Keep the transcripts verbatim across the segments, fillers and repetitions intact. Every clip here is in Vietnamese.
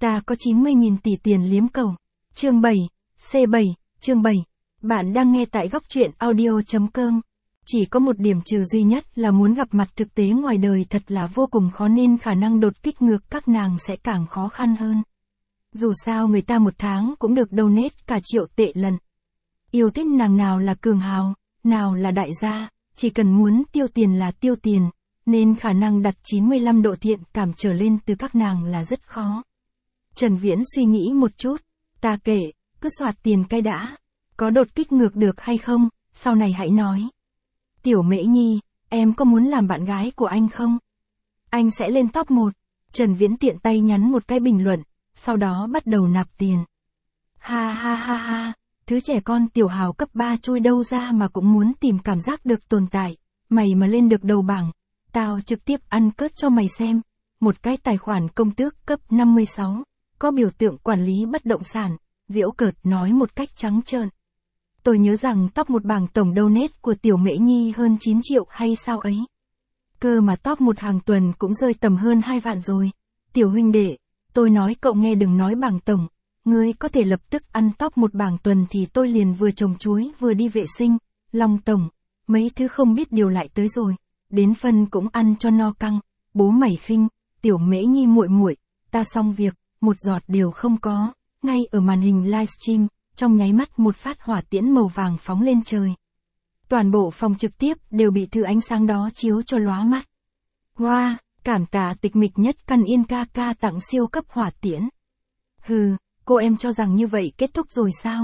Ta có chín mươi nghìn tỷ tiền liếm cầu. Chương bảy, C bảy, chương bảy. Bạn đang nghe tại góc truyện audio chấm com. Chỉ có một điểm trừ duy nhất là muốn gặp mặt thực tế ngoài đời thật là vô cùng khó nên khả năng đột kích ngược các nàng sẽ càng khó khăn hơn. Dù sao người ta một tháng cũng được donate cả triệu tệ lần. Yêu thích nàng nào là cường hào, nào là đại gia, chỉ cần muốn tiêu tiền là tiêu tiền, nên khả năng đặt chín mươi lăm độ thiện cảm trở lên từ các nàng là rất khó. Trần Viễn suy nghĩ một chút, ta kể, cứ soạt tiền cái đã, có đột kích ngược được hay không, sau này hãy nói. Tiểu Mễ Nhi, em có muốn làm bạn gái của anh không? Anh sẽ lên top một. Trần Viễn tiện tay nhắn một cái bình luận, sau đó bắt đầu nạp tiền. Ha ha ha ha, thứ trẻ con tiểu hào cấp ba chui đâu ra mà cũng muốn tìm cảm giác được tồn tại, mày mà lên được đầu bảng, tao trực tiếp ăn cớt cho mày xem. Một cái tài khoản công tước cấp năm mươi sáu, có biểu tượng quản lý bất động sản, giễu cợt nói một cách trắng trợn. Tôi nhớ rằng top một bảng tổng donate của Tiểu Mễ Nhi hơn chín triệu hay sao ấy. Cơ mà top một hàng tuần cũng rơi tầm hơn hai vạn rồi. Tiểu huynh đệ, tôi nói cậu nghe đừng nói bảng tổng, ngươi có thể lập tức ăn top một bảng tuần thì tôi liền vừa trồng chuối vừa đi vệ sinh. Long tổng, mấy thứ không biết điều lại tới rồi, đến phân cũng ăn cho no căng. Bố mày khinh, Tiểu Mễ Nhi muội muội, ta xong việc, một giọt đều không có. Ngay ở màn hình livestream, trong nháy mắt một phát hỏa tiễn màu vàng phóng lên trời. Toàn bộ phòng trực tiếp đều bị thứ ánh sáng đó chiếu cho lóa mắt. Wow, cảm tạ Tịch Mịch Nhất Căn Yên ca ca tặng siêu cấp hỏa tiễn. Hừ, cô em cho rằng như vậy kết thúc rồi sao?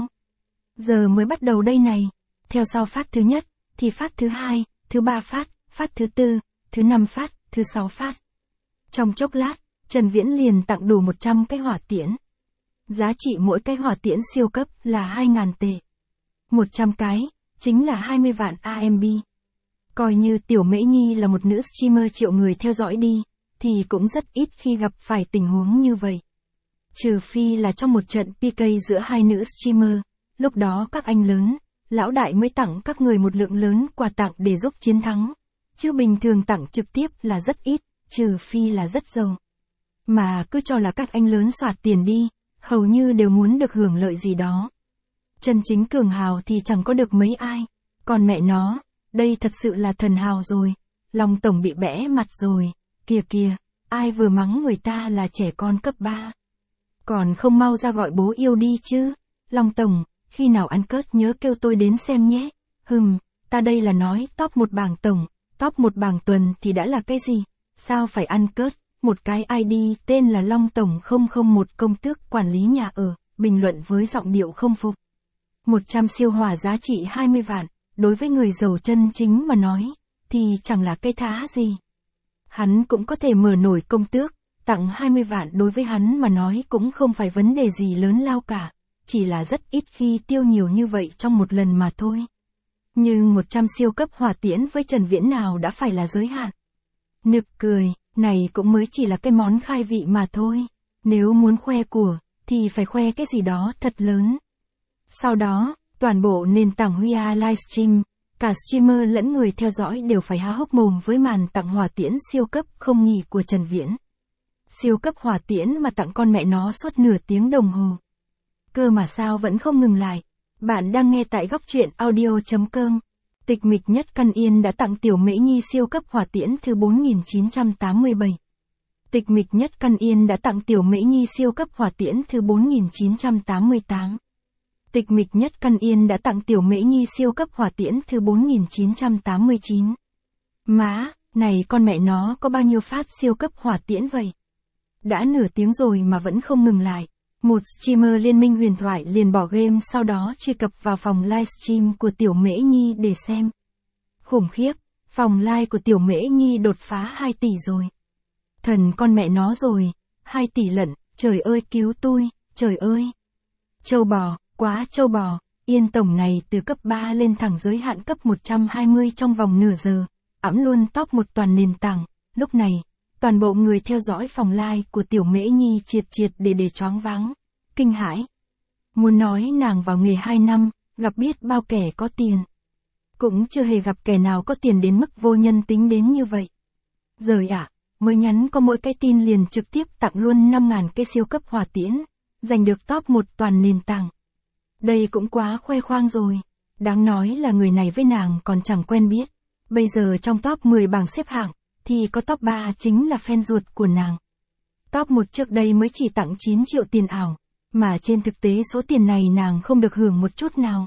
Giờ mới bắt đầu đây này. Theo sau phát thứ nhất, thì phát thứ hai, thứ ba phát, phát thứ tư, thứ năm phát, thứ sáu phát. Trong chốc lát, Trần Viễn liền tặng đủ một trăm cái hỏa tiễn. Giá trị mỗi cái hỏa tiễn siêu cấp là hai nghìn tệ. một trăm cái, chính là hai mươi vạn a em bê. Coi như Tiểu Mễ Nhi là một nữ streamer triệu người theo dõi đi, thì cũng rất ít khi gặp phải tình huống như vậy. Trừ phi là trong một trận pê ca giữa hai nữ streamer, lúc đó các anh lớn, lão đại mới tặng các người một lượng lớn quà tặng để giúp chiến thắng. Chứ bình thường tặng trực tiếp là rất ít, trừ phi là rất giàu. Mà cứ cho là các anh lớn soạt tiền đi, hầu như đều muốn được hưởng lợi gì đó. Chân chính cường hào thì chẳng có được mấy ai. Còn mẹ nó, đây thật sự là thần hào rồi. Long tổng bị bẽ mặt rồi. Kìa kìa, ai vừa mắng người ta là trẻ con cấp ba. Còn không mau ra gọi bố yêu đi chứ. Long tổng, khi nào ăn cớt nhớ kêu tôi đến xem nhé. Hừm, ta đây là nói top một bảng tổng, top một bảng tuần thì đã là cái gì? Sao phải ăn cớt? Một cái i đê tên là Long Tổng không không một công tước quản lý nhà ở, bình luận với giọng điệu không phục. một trăm siêu hỏa giá trị hai mươi vạn, đối với người giàu chân chính mà nói, thì chẳng là cái thá gì. Hắn cũng có thể mở nổi công tước, tặng hai mươi vạn đối với hắn mà nói cũng không phải vấn đề gì lớn lao cả, chỉ là rất ít khi tiêu nhiều như vậy trong một lần mà thôi. Nhưng một trăm siêu cấp hỏa tiễn với Trần Viễn nào đã phải là giới hạn. Nực cười. Này cũng mới chỉ là cái món khai vị mà thôi. Nếu muốn khoe của, thì phải khoe cái gì đó thật lớn. Sau đó, toàn bộ nền tảng Huy A livestream, cả streamer lẫn người theo dõi đều phải há hốc mồm với màn tặng hỏa tiễn siêu cấp không nghỉ của Trần Viễn. Siêu cấp hỏa tiễn mà tặng con mẹ nó suốt nửa tiếng đồng hồ. Cơ mà sao vẫn không ngừng lại. Bạn đang nghe tại góc truyện audio chấm com. Tịch Mịch Nhất Căn Yên đã tặng Tiểu Mễ Nhi siêu cấp hỏa tiễn thứ bốn nghìn chín trăm tám mươi bảy. Tịch Mịch Nhất Căn Yên đã tặng Tiểu Mễ Nhi siêu cấp hỏa tiễn thứ bốn nghìn chín trăm tám mươi tám. Tịch Mịch Nhất Căn Yên đã tặng Tiểu Mễ Nhi siêu cấp hỏa tiễn thứ bốn nghìn chín trăm tám mươi chín. Má, này con mẹ nó có bao nhiêu phát siêu cấp hỏa tiễn vậy? Đã nửa tiếng rồi mà vẫn không ngừng lại. Một streamer Liên minh huyền thoại liền bỏ game sau đó truy cập vào phòng livestream của Tiểu Mễ Nhi để xem. Khủng khiếp, phòng live của Tiểu Mễ Nhi đột phá hai tỷ rồi. Thần con mẹ nó rồi, hai tỷ lận, trời ơi cứu tôi, trời ơi. Châu bò, quá châu bò, Yên tổng này từ cấp ba lên thẳng giới hạn cấp một trăm hai mươi trong vòng nửa giờ, ẵm luôn top một toàn nền tảng. Lúc này, toàn bộ người theo dõi phòng live của Tiểu Mễ Nhi triệt triệt để để choáng váng, kinh hãi. Muốn nói nàng vào nghề hai năm, gặp biết bao kẻ có tiền. Cũng chưa hề gặp kẻ nào có tiền đến mức vô nhân tính đến như vậy. Giời ạ, mới nhắn có mỗi cái tin liền trực tiếp tặng luôn năm nghìn cái siêu cấp hỏa tiễn, giành được top một toàn nền tảng. Đây cũng quá khoe khoang rồi. Đáng nói là người này với nàng còn chẳng quen biết. Bây giờ trong top mười bảng xếp hạng, thì có top ba chính là fan ruột của nàng. Top một trước đây mới chỉ tặng chín triệu tiền ảo, mà trên thực tế số tiền này nàng không được hưởng một chút nào.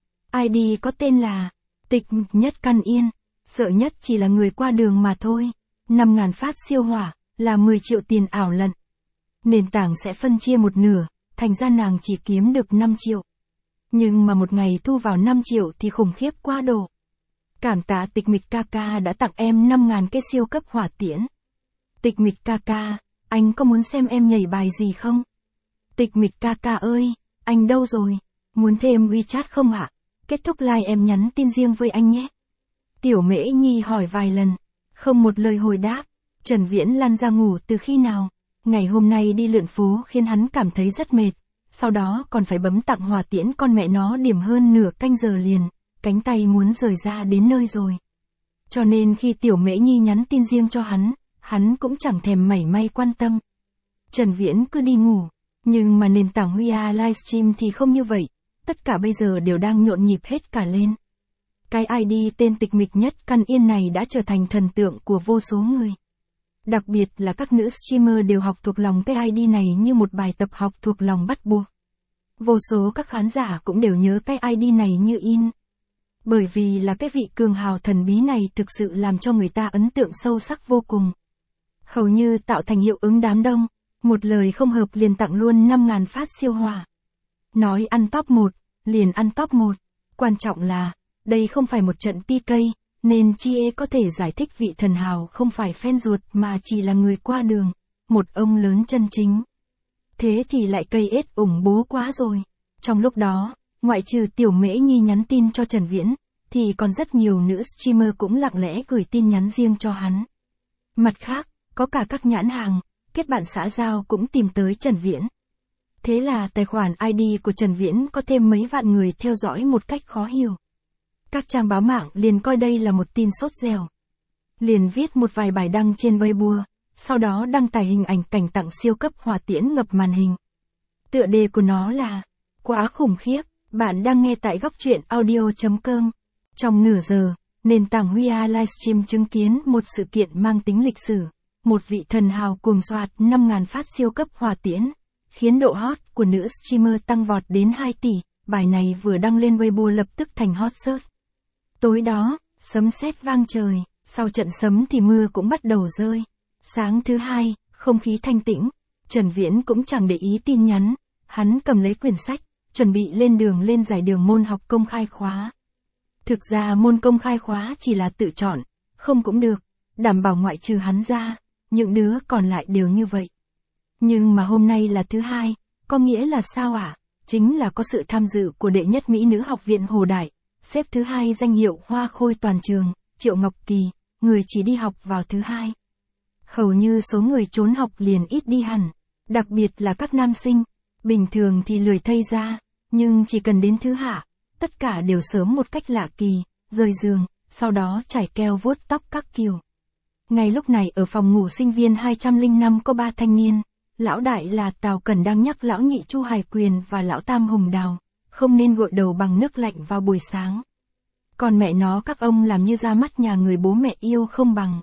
i đê có tên là Tịch Nhất Căn Yên, sợ nhất chỉ là người qua đường mà thôi. năm nghìn phát siêu hỏa, là mười triệu tiền ảo lận. Nền tảng sẽ phân chia một nửa, thành ra nàng chỉ kiếm được năm triệu. Nhưng mà một ngày thu vào năm triệu thì khủng khiếp quá độ. Cảm tạ Tịch Mịch ca ca đã tặng em năm nghìn cái siêu cấp hỏa tiễn. Tịch Mịch ca ca, anh có muốn xem em nhảy bài gì không? Tịch Mịch ca ca ơi, anh đâu rồi? Muốn thêm WeChat không ạ? Kết thúc live em nhắn tin riêng với anh nhé. Tiểu Mễ Nhi hỏi vài lần, không một lời hồi đáp. Trần Viễn lăn ra ngủ từ khi nào? Ngày hôm nay đi lượn phố khiến hắn cảm thấy rất mệt. Sau đó còn phải bấm tặng hỏa tiễn con mẹ nó điểm hơn nửa canh giờ liền, cánh tay muốn rời ra đến nơi rồi. Cho nên khi Tiểu Mễ Nhi nhắn tin riêng cho hắn, hắn cũng chẳng thèm mảy may quan tâm. Trần Viễn cứ đi ngủ, nhưng mà nền tảng Huy A livestream thì không như vậy, tất cả bây giờ đều đang nhộn nhịp hết cả lên. Cái i đê tên Tịch Mịch Nhất Căn Yên này đã trở thành thần tượng của vô số người. Đặc biệt là các nữ streamer đều học thuộc lòng cái i đê này như một bài tập học thuộc lòng bắt buộc. Vô số các khán giả cũng đều nhớ cái i đê này như in. Bởi vì là cái vị cường hào thần bí này thực sự làm cho người ta ấn tượng sâu sắc vô cùng. Hầu như tạo thành hiệu ứng đám đông, một lời không hợp liền tặng luôn năm nghìn phát siêu hỏa. Nói ăn top một, liền ăn top một. Quan trọng là, đây không phải một trận pê ca, nên Chie có thể giải thích vị thần hào không phải fan ruột mà chỉ là người qua đường, một ông lớn chân chính. Thế thì lại cây ết ủng bố quá rồi. Trong lúc đó, ngoại trừ Tiểu Mễ Nhi nhắn tin cho Trần Viễn, thì còn rất nhiều nữ streamer cũng lặng lẽ gửi tin nhắn riêng cho hắn. Mặt khác, có cả các nhãn hàng, kết bạn xã giao cũng tìm tới Trần Viễn. Thế là tài khoản i đê của Trần Viễn có thêm mấy vạn người theo dõi một cách khó hiểu. Các trang báo mạng liền coi đây là một tin sốt dẻo. Liền viết một vài bài đăng trên Weibo, sau đó đăng tải hình ảnh cảnh tặng siêu cấp hỏa tiễn ngập màn hình. Tựa đề của nó là quá khủng khiếp, bạn đang nghe tại góc truyện audio chấm com. Trong nửa giờ, nền tảng Huy A livestream chứng kiến một sự kiện mang tính lịch sử. Một vị thần hào cuồng soạt năm nghìn phát siêu cấp hỏa tiễn, khiến độ hot của nữ streamer tăng vọt đến hai tỷ, bài này vừa đăng lên Weibo lập tức thành hot search. Tối đó, sấm sét vang trời, sau trận sấm thì mưa cũng bắt đầu rơi. Sáng thứ hai, không khí thanh tĩnh, Trần Viễn cũng chẳng để ý tin nhắn, hắn cầm lấy quyển sách, chuẩn bị lên đường lên giải đường môn học công khai khóa. Thực ra môn công khai khóa chỉ là tự chọn, không cũng được, đảm bảo ngoại trừ hắn ra, những đứa còn lại đều như vậy. Nhưng mà hôm nay là thứ hai, có nghĩa là sao ạ? À? Chính là có sự tham dự của đệ nhất mỹ nữ học viện Hồ Đại, xếp thứ hai danh hiệu hoa khôi toàn trường, Triệu Ngọc Kỳ, người chỉ đi học vào thứ hai. Hầu như số người trốn học liền ít đi hẳn, đặc biệt là các nam sinh, bình thường thì lười thây ra, nhưng chỉ cần đến thứ hạ, tất cả đều sớm một cách lạ kỳ, rời giường, sau đó chải keo vuốt tóc các kiểu. Ngay lúc này ở phòng ngủ sinh viên hai trăm lẻ năm có ba thanh niên, lão đại là Tào Cẩn đang nhắc lão nhị Chu Hải Quyền và lão tam Hùng Đào, không nên gội đầu bằng nước lạnh vào buổi sáng. Còn mẹ nó các ông làm như ra mắt nhà người bố mẹ yêu không bằng.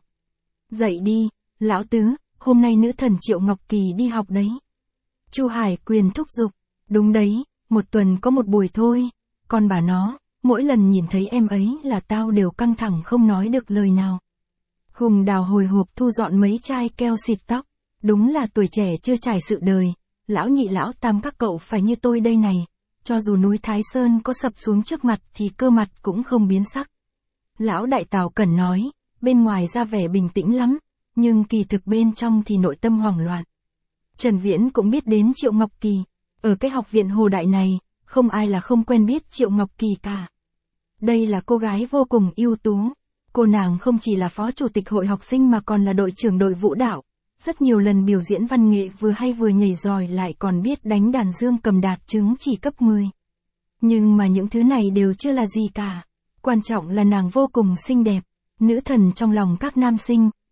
Dậy đi, lão tứ, hôm nay nữ thần Triệu Ngọc Kỳ đi học đấy. Chu Hải Quyền thúc giục, đúng đấy, một tuần có một buổi thôi, còn bà nó, mỗi lần nhìn thấy em ấy là tao đều căng thẳng không nói được lời nào. Hùng Đào hồi hộp thu dọn mấy chai keo xịt tóc, đúng là tuổi trẻ chưa trải sự đời, lão nhị lão tam các cậu phải như tôi đây này, cho dù núi Thái Sơn có sập xuống trước mặt thì cơ mặt cũng không biến sắc. Lão đại Tào Cẩn nói, bên ngoài ra vẻ bình tĩnh lắm, nhưng kỳ thực bên trong thì nội tâm hoảng loạn. Trần Viễn cũng biết đến Triệu Ngọc Kỳ, ở cái học viện Hồ Đại này, không ai là không quen biết Triệu Ngọc Kỳ cả. Đây là cô gái vô cùng ưu tú. Cô nàng không chỉ là phó chủ tịch hội học sinh mà còn là đội trưởng đội vũ đạo, rất nhiều lần biểu diễn văn nghệ vừa hay vừa nhảy giỏi lại còn biết đánh đàn dương cầm đạt chứng chỉ cấp mười. Nhưng mà những thứ này đều chưa là gì cả, quan trọng là nàng vô cùng xinh đẹp, nữ thần trong lòng các nam sinh,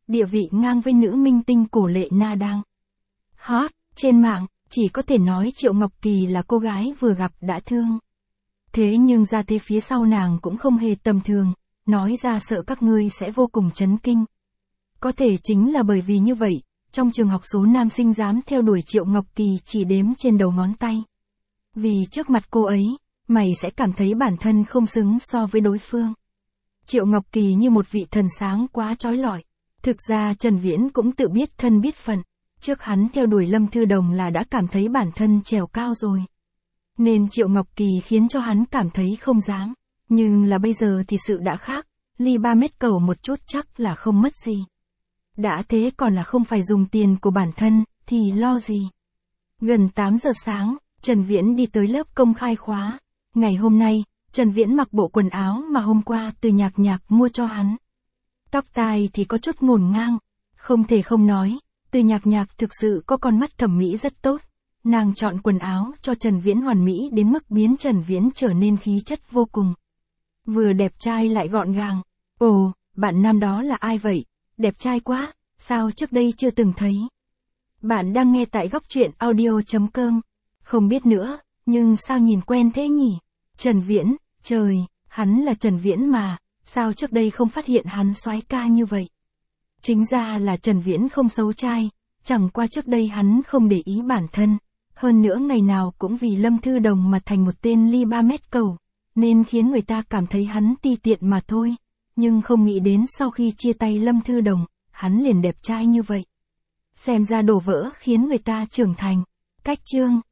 địa vị ngang với nữ minh tinh cổ Lệ Na đang hot trên mạng, chỉ có thể nói Triệu Ngọc Kỳ là cô gái vừa gặp đã thương. Thế nhưng ra thế phía sau nàng cũng không hề tầm thường, nói ra sợ các ngươi sẽ vô cùng chấn kinh. Có thể chính là bởi vì như vậy, trong trường học số nam sinh dám theo đuổi Triệu Ngọc Kỳ chỉ đếm trên đầu ngón tay. Vì trước mặt cô ấy, mày sẽ cảm thấy bản thân không xứng so với đối phương. Triệu Ngọc Kỳ như một vị thần sáng quá trói lọi. Thực ra Trần Viễn cũng tự biết thân biết phận, trước hắn theo đuổi Lâm Thư Đồng là đã cảm thấy bản thân trèo cao rồi. Nên Triệu Ngọc Kỳ khiến cho hắn cảm thấy không dám. Nhưng là bây giờ thì sự đã khác, ly ba mét cầu một chút chắc là không mất gì. Đã thế còn là không phải dùng tiền của bản thân, thì lo gì. Gần tám giờ sáng, Trần Viễn đi tới lớp công khai khóa. Ngày hôm nay, Trần Viễn mặc bộ quần áo mà hôm qua Từ Nhạc Nhạc mua cho hắn. Tóc tai thì có chút ngổn ngang, không thể không nói, Từ Nhạc Nhạc thực sự có con mắt thẩm mỹ rất tốt. Nàng chọn quần áo cho Trần Viễn hoàn mỹ đến mức biến Trần Viễn trở nên khí chất vô cùng. Vừa đẹp trai lại gọn gàng. Ồ, bạn nam đó là ai vậy? Đẹp trai quá, sao trước đây chưa từng thấy. Bạn đang nghe tại góc truyện audio chấm com. Không biết nữa, nhưng sao nhìn quen thế nhỉ? Trần Viễn, trời, hắn là Trần Viễn mà, sao trước đây không phát hiện hắn soái ca như vậy? Chính ra là Trần Viễn không xấu trai, chẳng qua trước đây hắn không để ý bản thân. Hơn nữa ngày nào cũng vì Lâm Thư Đồng mà thành một tên ly ba mét cầu, nên khiến người ta cảm thấy hắn ti tiện mà thôi. Nhưng không nghĩ đến sau khi chia tay Lâm Thư Đồng, hắn liền đẹp trai như vậy. Xem ra đổ vỡ khiến người ta trưởng thành. Cách chương